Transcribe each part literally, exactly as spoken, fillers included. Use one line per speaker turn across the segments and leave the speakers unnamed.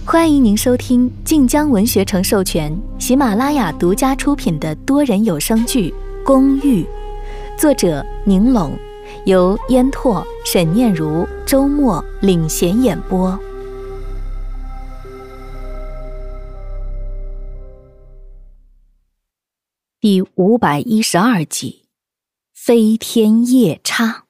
欢迎您收听晋江文学城授权、喜马拉雅独家出品的多人有声剧《公寓》，作者宁龙，由烟拓、沈念如、周末领衔演播。第五百一十二集，飞天夜叉。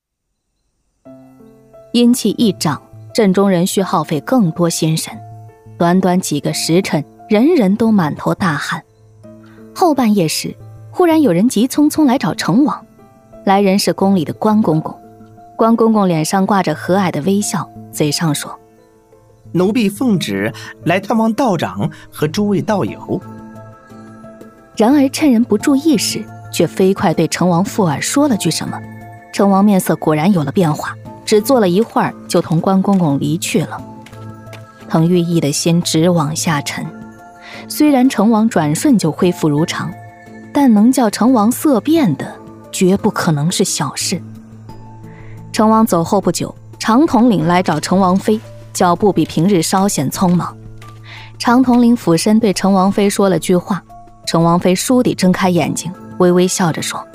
阴气一长，阵中人需耗费更多心神。短短几个时辰，人人都满头大汗。后半夜时，忽然有人急匆匆来找成王。来人是宫里的关公公。关公公脸上挂着和蔼的微笑，嘴上说：“
奴婢奉旨来探望道长和诸位道友。”
然而趁人不注意时，却飞快对成王附耳说了句什么。成王面色果然有了变化，只坐了一会儿就同关公公离去了。滕玉意的心直往下沉。虽然成王转瞬就恢复如常，但能叫成王色变的绝不可能是小事。成王走后不久，常统领来找成王妃，脚步比平日稍显匆忙。常统领俯身对成王妃说了句话，成王妃倏地睁开眼睛，微微笑着说：“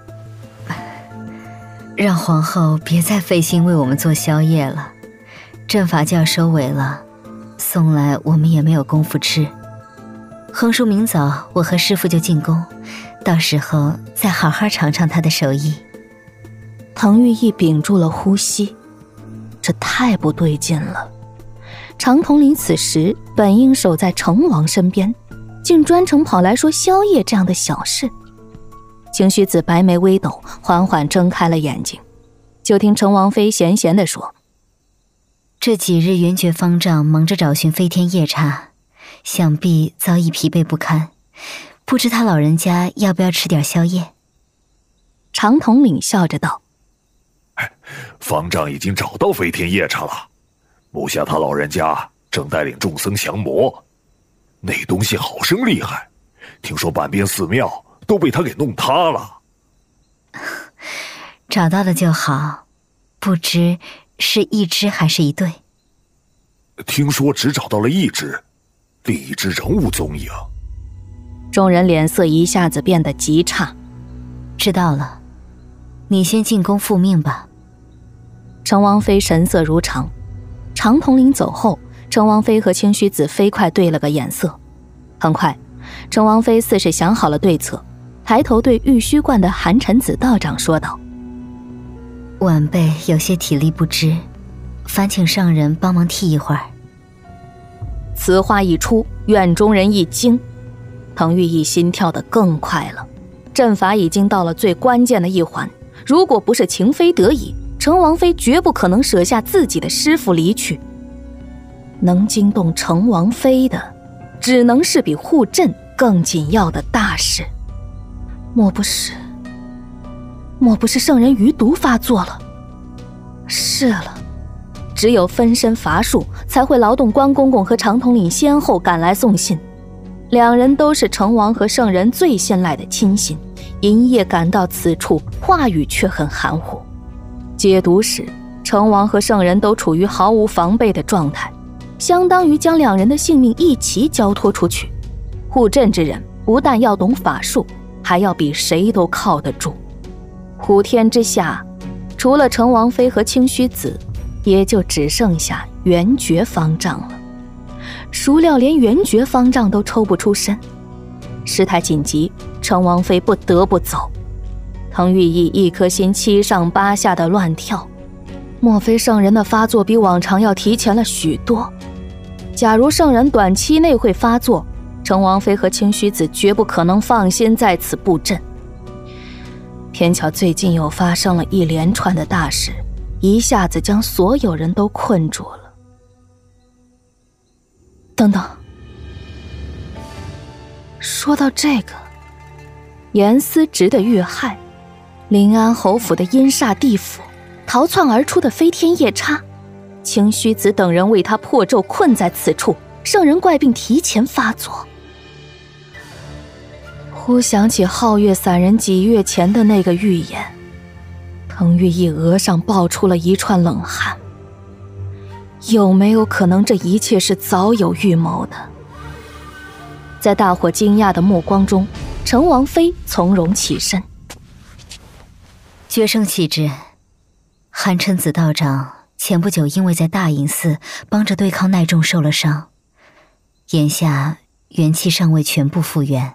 让皇后别再费心为我们做宵夜了，阵法就要收尾了，送来我们也没有功夫吃。横叔明早我和师父就进宫，到时候再好好尝尝他的手艺。”
滕玉意屏住了呼吸，这太不对劲了。常统领此时本应守在成王身边，竟专程跑来说宵夜这样的小事。清虚子白眉微抖，缓缓睁开了眼睛，就听成王妃闲闲地说：“
这几日元觉方丈忙着找寻飞天夜叉，想必早已疲惫不堪，不知他老人家要不要吃点宵夜？”
常统领笑着道：“
方丈已经找到飞天夜叉了，目下他老人家正带领众僧降魔，那东西好生厉害，听说半边寺庙都被他给弄塌了。”
找到了就好，不知是一只还是一对？
听说只找到了一只，另一只仍无踪影。
众人脸色一下子变得极差。
知道了，你先进宫复命吧。
成王妃神色如常。常统领走后，成王妃和清虚子飞快对了个眼色。很快，成王妃似是想好了对策，抬头对玉虚观的韩宸子道长说道：“
晚辈有些体力不支，烦请上人帮忙替一会儿。”
此话一出，院中人一惊。滕玉意心跳得更快了。阵法已经到了最关键的一环，如果不是情非得已，成王妃绝不可能舍下自己的师父离去。能惊动成王妃的，只能是比护阵更紧要的大事。莫不是莫不是圣人余毒发作了？是了，只有分身乏术，才会劳动关公公和常统领先后赶来送信。两人都是成王和圣人最信赖的亲信，银夜赶到此处，话语却很含糊。解毒时，成王和圣人都处于毫无防备的状态，相当于将两人的性命一齐交托出去。护阵之人不但要懂法术，还要比谁都靠得住。普天之下，除了成王妃和清虚子，也就只剩下元觉方丈了。孰料连元觉方丈都抽不出身，事态紧急，成王妃不得不走。滕玉意一颗心七上八下的乱跳，莫非圣人的发作比往常要提前了许多？假如圣人短期内会发作，成王妃和清虚子绝不可能放心在此布阵。偏巧最近又发生了一连串的大事，一下子将所有人都困住了。等等，说到这个，严思直的遇害，临安侯府的阴煞地府，逃窜而出的飞天夜叉，清虚子等人为他破咒困在此处，圣人怪病提前发作。忽想起皓月散人几月前的那个预言，滕玉意额上爆出了一串冷汗。 有没有可能这一切是早有预谋的？在大伙惊讶的目光中，陈王妃从容起身。
绝圣启之，韩宸子道长前不久因为在大隐寺帮着对抗耐众受了伤，眼下元气尚未全部复原。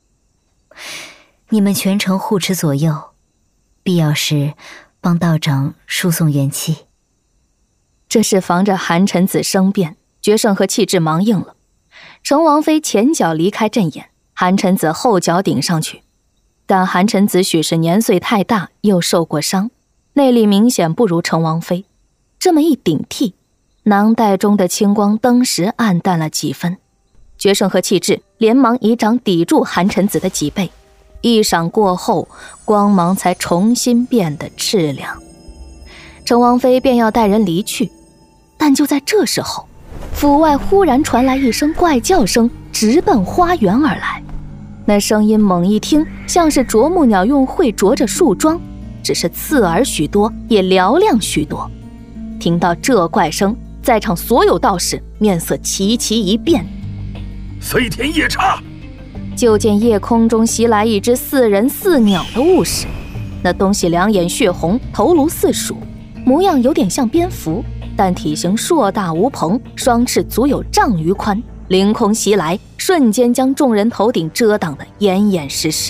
你们全程护持左右，必要时帮道长输送元气。
这是防着韩宸子生变，决胜和气质忙应了。陈王妃前脚离开阵眼，韩宸子后脚顶上去。但韩宸子许是年岁太大，又受过伤，内力明显不如陈王妃。这么一顶替，囊袋中的青光登时暗淡了几分。决胜和气质连忙一掌抵住韩宸子的脊背，一闪过后，光芒才重新变得赤亮。陈王妃便要带人离去，但就在这时候，府外忽然传来一声怪叫声，直奔花园而来。那声音猛一听，像是啄木鸟用喙啄着树桩，只是刺耳许多，也嘹亮许多。听到这怪声，在场所有道士面色齐齐一变。
飞天夜叉！
就见夜空中袭来一只似人似鸟的物事，那东西两眼血红，头颅似鼠，模样有点像蝙蝠，但体型硕大无朋，双翅足有丈余宽，凌空袭来，瞬间将众人头顶遮挡得严严实实。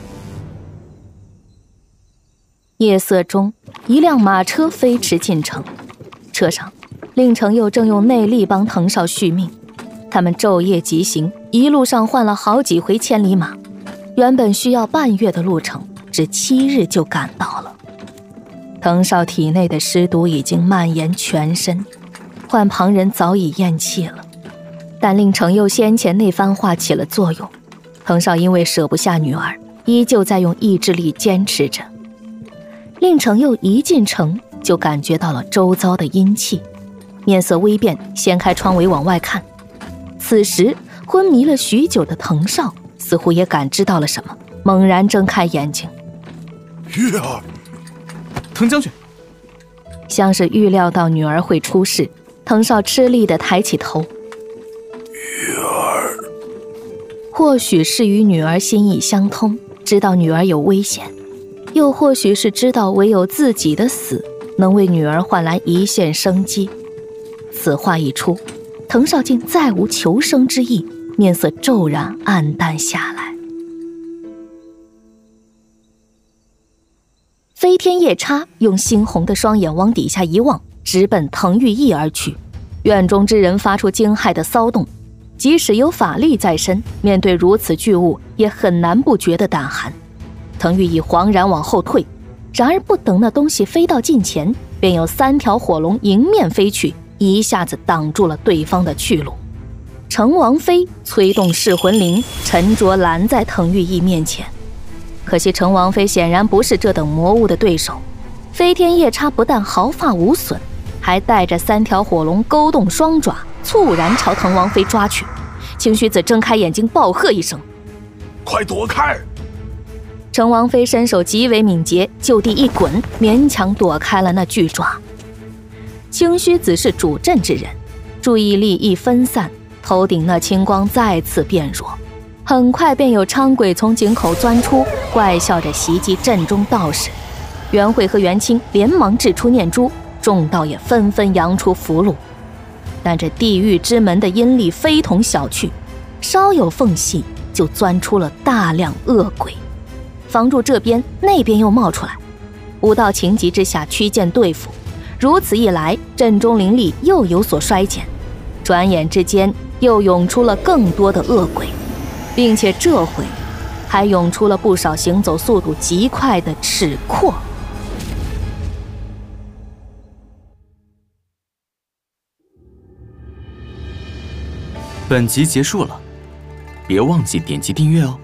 夜色中，一辆马车飞驰进城，车上令程又正用内力帮滕少续命。他们昼夜疾行，一路上换了好几回千里马，原本需要半月的路程，只七日就赶到了。滕少体内的尸毒已经蔓延全身，换旁人早已咽气了。但令程又先前那番话起了作用，滕少因为舍不下女儿，依旧在用意志力坚持着。令程又一进城，就感觉到了周遭的阴气，面色微变，掀开窗围往外看。此时昏迷了许久的滕少似乎也感知到了什么，猛然睁开眼睛。
月儿，滕将军，
像是预料到女儿会出事，滕少吃力地抬起头。
月儿，
或许是与女儿心意相通，知道女儿有危险，又或许是知道唯有自己的死能为女儿换来一线生机。此话一出，滕少竟再无求生之意，面色骤然暗淡下来。飞天夜叉用猩红的双眼往底下一望，直奔滕玉义而去。院中之人发出惊骇的骚动，即使有法力在身，面对如此巨物也很难不觉得胆寒。滕玉义惶然往后退，然而不等那东西飞到近前，便有三条火龙迎面飞去，一下子挡住了对方的去路。陈王妃催动噬魂铃，沉着拦在滕玉义面前。可惜陈王妃显然不是这等魔物的对手，飞天夜叉不但毫发无损，还带着三条火龙勾动双爪，猝然朝滕王妃抓去。清虚子睁开眼睛，暴喝一声：“
快躲开！”
陈王妃身手极为敏捷，就地一滚，勉强躲开了那巨爪。清虚子是主阵之人，注意力一分散，头顶那青光再次变弱，很快便有伥鬼从井口钻出，怪笑着袭击阵中道士。袁慧和袁清连忙掷出念珠，众道也纷纷扬出符箓。但这地狱之门的阴力非同小觑，稍有缝隙就钻出了大量恶鬼，防住这边那边又冒出来。武道情急之下屈剑对付，如此一来，阵中灵力又有所衰减，转眼之间又涌出了更多的恶鬼，并且这回还涌出了不少行走速度极快的齿廓。
本集结束了，别忘记点击订阅哦。